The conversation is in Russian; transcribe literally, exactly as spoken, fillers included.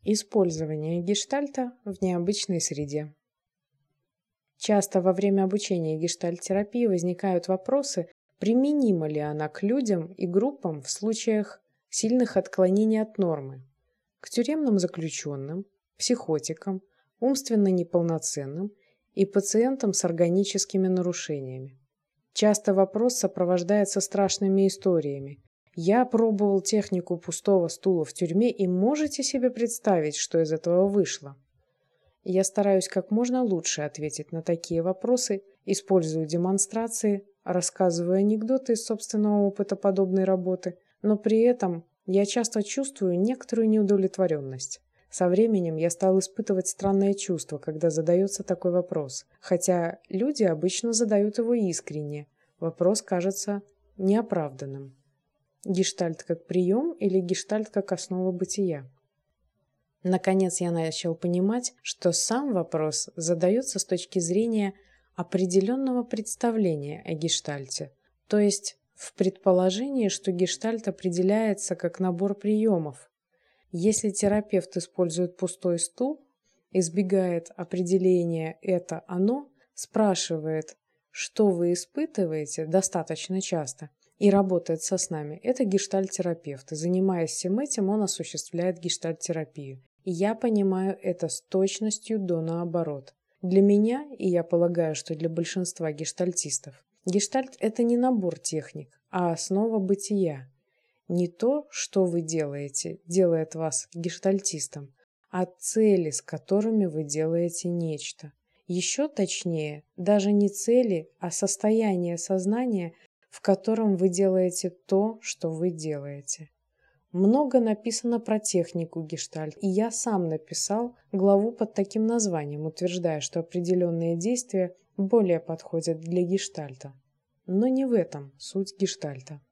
Использование гештальта в необычной среде. Часто во время обучения гештальт-терапии возникают вопросы, применима ли она к людям и группам в случаях сильных отклонений от нормы, к тюремным заключенным, психотикам, умственно неполноценным и пациентам с органическими нарушениями. Часто вопрос сопровождается страшными историями. Я пробовал технику пустого стула в тюрьме, и можете себе представить, что из этого вышло? Я стараюсь как можно лучше ответить на такие вопросы, использую демонстрации, рассказываю анекдоты из собственного опыта подобной работы, но при этом я часто чувствую некоторую неудовлетворенность. Со временем я стал испытывать странное чувство, когда задается такой вопрос, хотя люди обычно задают его искренне, вопрос кажется неоправданным. Гештальт как прием или гештальт как основа бытия? Наконец я начал понимать, что сам вопрос задается с точки зрения определенного представления о гештальте, то есть в предположении, что гештальт определяется как набор приемов. Если терапевт использует пустой стул, избегает определения «это оно», спрашивает, что вы испытываете достаточно часто, и работает со снами, это гештальт-терапевт, и занимаясь всем этим, он осуществляет гештальт-терапию. И я понимаю это с точностью до наоборот. Для меня, и я полагаю, что для большинства гештальтистов, гештальт – это не набор техник, а основа бытия. Не то, что вы делаете, делает вас гештальтистом, а цели, с которыми вы делаете нечто. Еще точнее, даже не цели, а состояние сознания, в котором вы делаете то, что вы делаете. Много написано про технику гештальт, и я сам написал главу под таким названием, утверждая, что определенные действия более подходят для гештальта. Но не в этом суть гештальта.